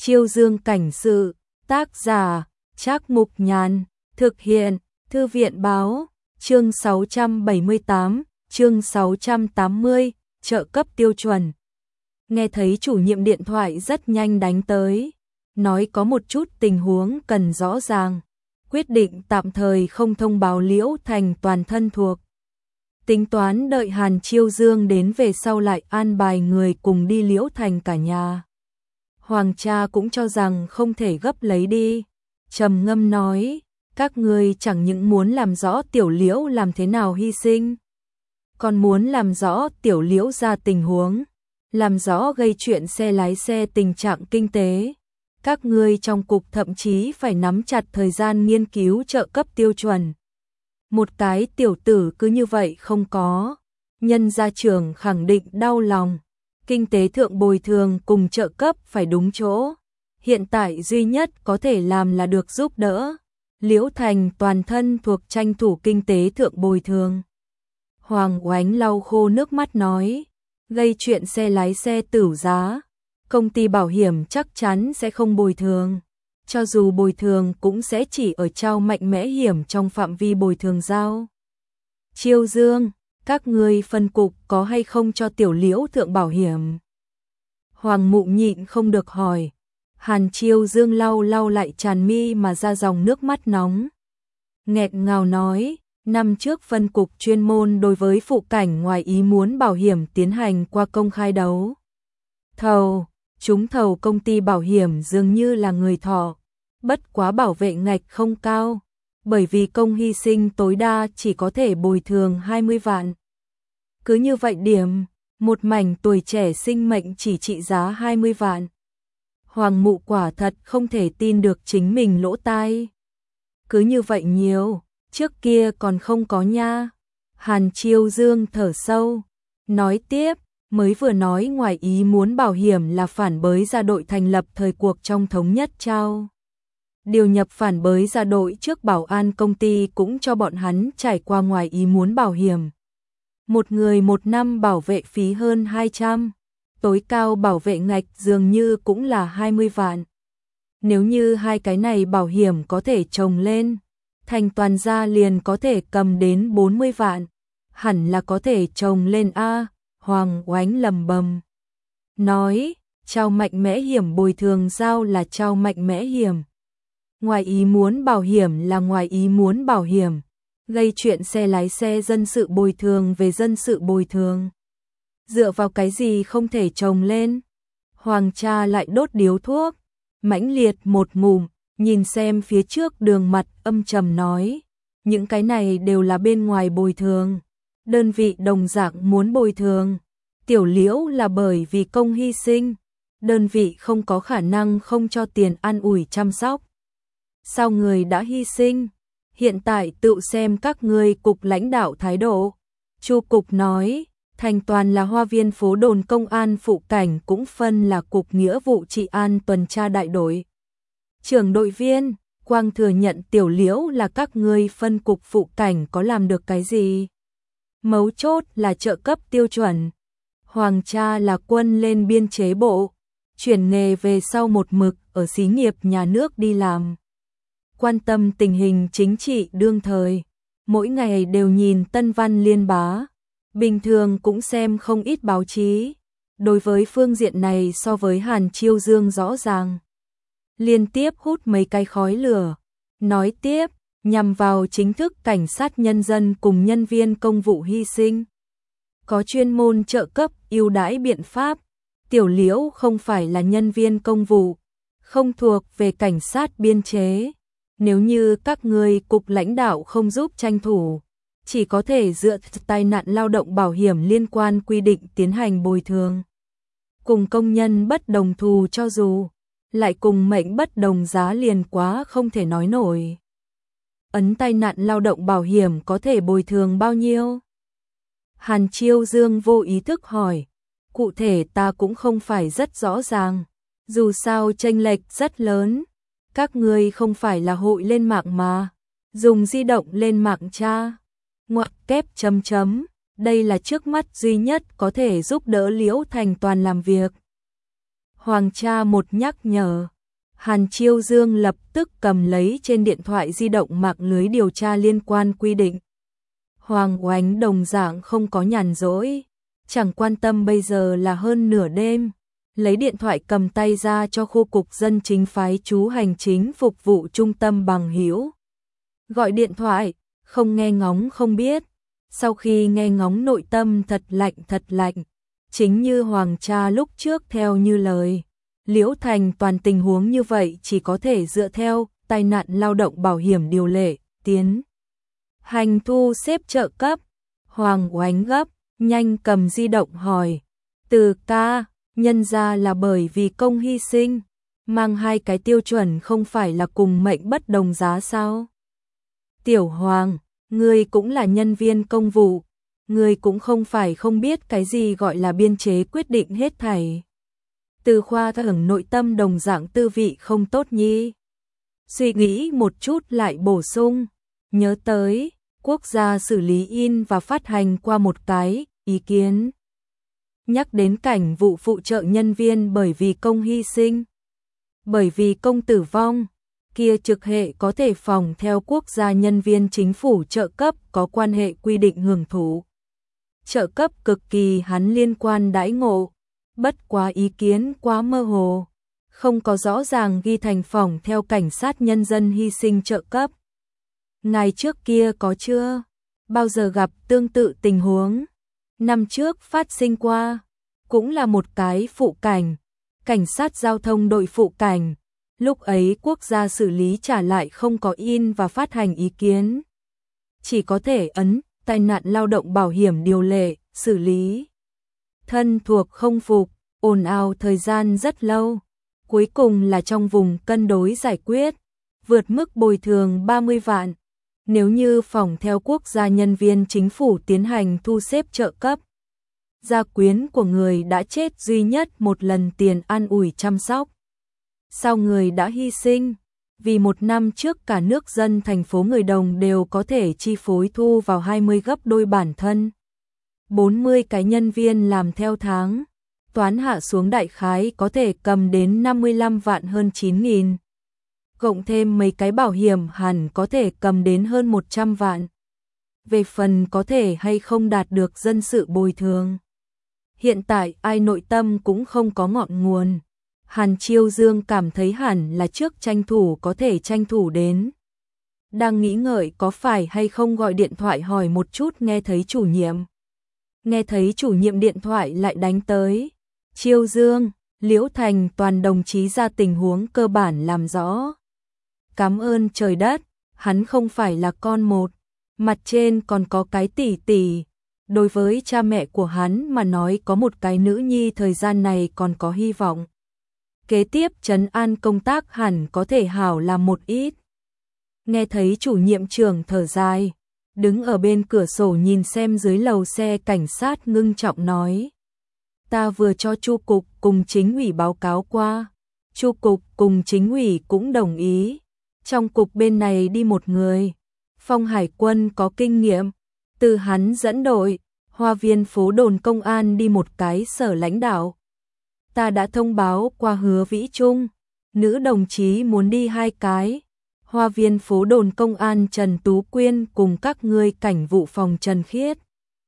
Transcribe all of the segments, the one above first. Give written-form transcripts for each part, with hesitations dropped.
Chiêu Dương cảnh sự, tác giả, Trác Mục Nhàn, thực hiện, Thư viện báo, chương 678, chương 680, trợ cấp tiêu chuẩn. Nghe thấy chủ nhiệm điện thoại rất nhanh đánh tới, nói có một chút tình huống cần rõ ràng, quyết định tạm thời không thông báo Liễu Thành toàn thân thuộc. Tính toán đợi Hàn Chiêu Dương đến về sau lại an bài người cùng đi Liễu Thành cả nhà. Hoàng cha cũng cho rằng không thể gấp lấy đi, trầm ngâm nói, các ngươi chẳng những muốn làm rõ Tiểu Liễu làm thế nào hy sinh, còn muốn làm rõ Tiểu Liễu ra tình huống, làm rõ gây chuyện xe lái xe tình trạng kinh tế. Các ngươi trong cục thậm chí phải nắm chặt thời gian nghiên cứu trợ cấp tiêu chuẩn. Một cái tiểu tử cứ như vậy không có, nhân gia trưởng khẳng định đau lòng. Kinh tế thượng bồi thường cùng trợ cấp phải đúng chỗ. Hiện tại duy nhất có thể làm là được giúp đỡ Liễu Thành toàn thân thuộc tranh thủ kinh tế thượng bồi thường. Hoàng Oánh lau khô nước mắt nói, gây chuyện xe lái xe tửu giá, công ty bảo hiểm chắc chắn sẽ không bồi thường. Cho dù bồi thường cũng sẽ chỉ ở Trao Mạnh Mẽ Hiểm trong phạm vi bồi thường giao. Chiêu Dương, các ngươi phân cục có hay không cho Tiểu Liễu thượng bảo hiểm? Hoàng Mụ nhịn không được hỏi. Hàn Chiêu Dương lau lại tràn mi mà ra dòng nước mắt nóng. Nghẹn ngào nói, năm trước phân cục chuyên môn đối với phụ cảnh ngoài ý muốn bảo hiểm tiến hành qua công khai đấu thầu. Trúng thầu công ty bảo hiểm dường như là người thọ, bất quá bảo vệ ngạch không cao, bởi vì công hy sinh tối đa chỉ có thể bồi thường 20 vạn. Cứ như vậy điểm, một mảnh tuổi trẻ sinh mệnh chỉ trị giá 20 vạn. Hoàng Mụ quả thật không thể tin được chính mình lỗ tai. Cứ như vậy nhiều, trước kia còn không có nha. Hàn Chiêu Dương thở sâu, nói tiếp, mới vừa nói ngoài ý muốn bảo hiểm là phản bới gia đội thành lập thời cuộc trong thống nhất trao. Điều nhập phản bới gia đội trước bảo an công ty cũng cho bọn hắn trải qua ngoài ý muốn bảo hiểm. Một người một năm bảo vệ phí hơn 200, tối cao bảo vệ ngạch dường như cũng là 20 vạn. Nếu như hai cái này bảo hiểm có thể chồng lên, thành toàn gia liền có thể cầm đến 40 vạn, hẳn là có thể chồng lên a. Hoàng Oánh lầm bầm nói, Trao Mạnh Mẽ Hiểm bồi thường giao là Trao Mạnh Mẽ Hiểm, ngoài ý muốn bảo hiểm là ngoài ý muốn bảo hiểm, gây chuyện xe lái xe dân sự bồi thường về dân sự bồi thường. Dựa vào cái gì không thể chồng lên? Hoàng cha lại đốt điếu thuốc, mãnh liệt một ngụm, nhìn xem phía trước đường mặt âm trầm nói, những cái này đều là bên ngoài bồi thường. Đơn vị đồng dạng muốn bồi thường, Tiểu Liễu là bởi vì công hy sinh, đơn vị không có khả năng không cho tiền an ủi chăm sóc. Sao người đã hy sinh, hiện tại tự xem các ngươi cục lãnh đạo thái độ. Chu cục nói, thành toàn là Hoa Viên phố đồn công an phụ cảnh cũng phân là cục nghĩa vụ trị an tuần tra đại đội. Trưởng đội viên, Quang thừa nhận Tiểu Liễu là các ngươi phân cục phụ cảnh có làm được cái gì? Mấu chốt là trợ cấp tiêu chuẩn. Hoàng cha là quân lên biên chế bộ, chuyển nghề về sau một mực ở xí nghiệp nhà nước đi làm. Quan tâm tình hình chính trị đương thời, mỗi ngày đều nhìn Tân Văn Liên Bá, bình thường cũng xem không ít báo chí. Đối với phương diện này so với Hàn Chiêu Dương rõ ràng. Liên tiếp hút mấy cái khói lửa, nói tiếp, nhằm vào chính thức cảnh sát nhân dân cùng nhân viên công vụ hy sinh. Có chuyên môn trợ cấp ưu đãi biện pháp, Tiểu Liễu không phải là nhân viên công vụ, không thuộc về cảnh sát biên chế. Nếu như các ngươi cục lãnh đạo không giúp tranh thủ, chỉ có thể dựa tai nạn lao động bảo hiểm liên quan quy định tiến hành bồi thường. Cùng công nhân bất đồng thù cho dù, lại cùng mệnh bất đồng giá liền quá không thể nói nổi. Ấn tai nạn lao động bảo hiểm có thể bồi thường bao nhiêu? Hàn Chiêu Dương vô ý thức hỏi, cụ thể ta cũng không phải rất rõ ràng, dù sao chênh lệch rất lớn. Các ngươi không phải là hội lên mạng mà, dùng di động lên mạng tra. Ngoặc kép chấm chấm, đây là trước mắt duy nhất có thể giúp đỡ Liễu Thành toàn làm việc. Hoàng cha một nhắc nhở, Hàn Chiêu Dương lập tức cầm lấy trên điện thoại di động mạng lưới điều tra liên quan quy định. Hoàng Oánh đồng dạng không có nhàn rỗi, chẳng quan tâm bây giờ là hơn nửa đêm, lấy điện thoại cầm tay ra cho khu cục dân chính phái chú hành chính phục vụ trung tâm bằng hữu. Gọi điện thoại, không nghe ngóng không biết, sau khi nghe ngóng nội tâm thật lạnh, chính như Hoàng cha lúc trước theo như lời. Liễu Thành toàn tình huống như vậy chỉ có thể dựa theo tai nạn lao động bảo hiểm điều lệ, tiến hành thu xếp trợ cấp. Hoàng Oánh gấp, nhanh cầm di động hỏi, Từ ca, nhân ra là bởi vì công hy sinh, mang hai cái tiêu chuẩn không phải là cùng mệnh bất đồng giá sao? Tiểu Hoàng, ngươi cũng là nhân viên công vụ, ngươi cũng không phải không biết cái gì gọi là biên chế quyết định hết thảy. Từ Khoa thưởng nội tâm đồng dạng tư vị không tốt nhi. Suy nghĩ một chút lại bổ sung, nhớ tới, quốc gia xử lý in và phát hành qua một cái ý kiến. Nhắc đến cảnh vụ phụ trợ nhân viên bởi vì công hy sinh, bởi vì công tử vong, kia trực hệ có thể phòng theo quốc gia nhân viên chính phủ trợ cấp có quan hệ quy định hưởng thụ. Trợ cấp cực kỳ hắn liên quan đãi ngộ, bất quá ý kiến quá mơ hồ, không có rõ ràng ghi thành phòng theo cảnh sát nhân dân hy sinh trợ cấp. Ngày trước kia có chưa bao giờ gặp tương tự tình huống? Năm trước phát sinh qua, cũng là một cái phụ cảnh, cảnh sát giao thông đội phụ cảnh, lúc ấy quốc gia xử lý trả lại không có in và phát hành ý kiến. Chỉ có thể ấn tai nạn lao động bảo hiểm điều lệ, xử lý. Thân thuộc không phục, ồn ào thời gian rất lâu, cuối cùng là trong vùng cân đối giải quyết, vượt mức bồi thường 30 vạn. Nếu như phòng theo quốc gia nhân viên chính phủ tiến hành thu xếp trợ cấp, gia quyến của người đã chết duy nhất một lần tiền an ủi chăm sóc. Sau người đã hy sinh, vì một năm trước cả nước dân thành phố người Đồng đều có thể chi phối thu vào 20 gấp đôi bản thân. 40 cái nhân viên làm theo tháng, toán hạ xuống đại khái có thể cầm đến 55 vạn hơn 9.000. Cộng thêm mấy cái bảo hiểm hẳn có thể cầm đến hơn 100 vạn. Về phần có thể hay không đạt được dân sự bồi thường, hiện tại ai nội tâm cũng không có ngọn nguồn. Hàn Chiêu Dương cảm thấy hẳn là trước tranh thủ có thể tranh thủ đến. Đang nghĩ ngợi có phải hay không gọi điện thoại hỏi một chút, nghe thấy chủ nhiệm điện thoại lại đánh tới. Chiêu Dương, Liễu Thành toàn đồng chí ra tình huống cơ bản làm rõ. Cảm ơn trời đất, hắn không phải là con một, mặt trên còn có cái tỷ tỷ. Đối với cha mẹ của hắn mà nói có một cái nữ nhi thời gian này còn có hy vọng. Kế tiếp trấn an công tác hẳn có thể hảo làm một ít. Nghe thấy chủ nhiệm trưởng thở dài, đứng ở bên cửa sổ nhìn xem dưới lầu xe cảnh sát ngưng trọng nói. Ta vừa cho Chu cục cùng chính ủy báo cáo qua. Chu cục cùng chính ủy cũng đồng ý. Trong cục bên này đi một người. Phong Hải Quân có kinh nghiệm. Từ hắn dẫn đội, Hoa Viên phố đồn công an đi một cái sở lãnh đạo. Ta đã thông báo qua Hứa Vĩ Trung, nữ đồng chí muốn đi 2 cái. Hoa Viên phố đồn công an Trần Tú Quyên cùng các ngươi cảnh vụ phòng Trần Khiết.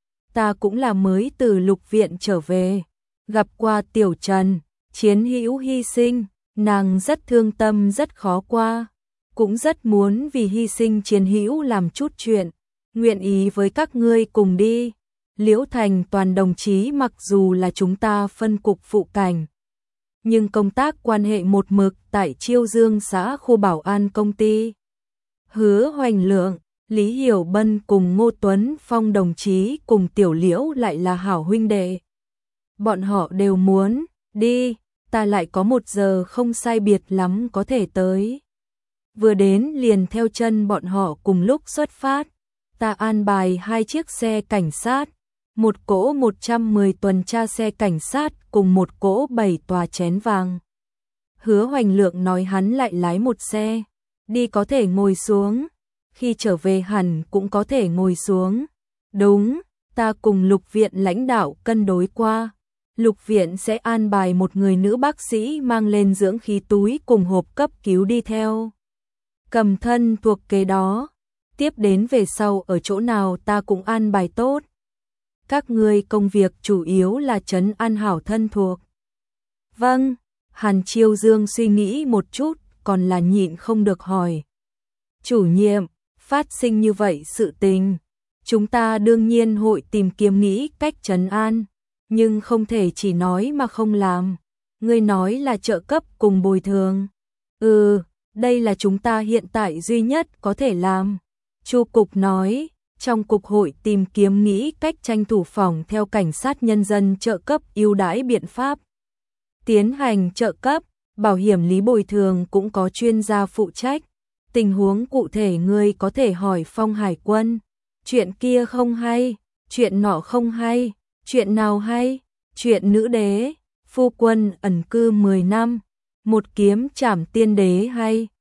Ta cũng là mới từ lục viện trở về, gặp qua Tiểu Trần, chiến hữu hy sinh, nàng rất thương tâm rất khó qua, cũng rất muốn vì hy sinh chiến hữu làm chút chuyện, nguyện ý với các ngươi cùng đi. Liễu Thành toàn đồng chí mặc dù là chúng ta phân cục phụ cảnh, nhưng công tác quan hệ một mực tại Chiêu Dương xã khu bảo an công ty. Hứa Hoành Lượng, Lý Hiểu Bân cùng Ngô Tuấn Phong đồng chí cùng Tiểu Liễu lại là hảo huynh đệ. Bọn họ đều muốn đi, ta lại có 1 giờ không sai biệt lắm có thể tới. Vừa đến liền theo chân bọn họ cùng lúc xuất phát. Ta an bài 2 chiếc xe cảnh sát, một cỗ 110 tuần tra xe cảnh sát cùng một cỗ 7 tòa chén vàng. Hứa Hoành Lượng nói hắn lại lái một xe, đi có thể ngồi xuống, khi trở về hẳn cũng có thể ngồi xuống. Đúng, ta cùng lục viện lãnh đạo cân đối qua, Lục viện sẽ an bài một người nữ bác sĩ mang lên dưỡng khí túi cùng hộp cấp cứu đi theo. Cầm thân thuộc kế đó, tiếp đến về sau ở chỗ nào ta cũng an bài tốt. Các ngươi công việc chủ yếu là trấn an hảo thân thuộc. Vâng, Hàn Chiêu Dương suy nghĩ một chút, còn là nhịn không được hỏi. Chủ nhiệm, phát sinh như vậy sự tình, chúng ta đương nhiên hội tìm kiếm nghĩ cách trấn an, nhưng không thể chỉ nói mà không làm. Ngươi nói là trợ cấp cùng bồi thường. Đây là chúng ta hiện tại duy nhất có thể làm. Chu cục nói, trong cục hội tìm kiếm nghĩ cách tranh thủ phòng theo cảnh sát nhân dân trợ cấp ưu đãi biện pháp. Tiến hành trợ cấp, bảo hiểm lý bồi thường cũng có chuyên gia phụ trách. Tình huống cụ thể ngươi có thể hỏi Phong Hải Quân. Chuyện kia không hay, chuyện nọ không hay, chuyện nào hay? Chuyện nữ đế, phu quân ẩn cư 10 năm, một kiếm trảm tiên đế hay?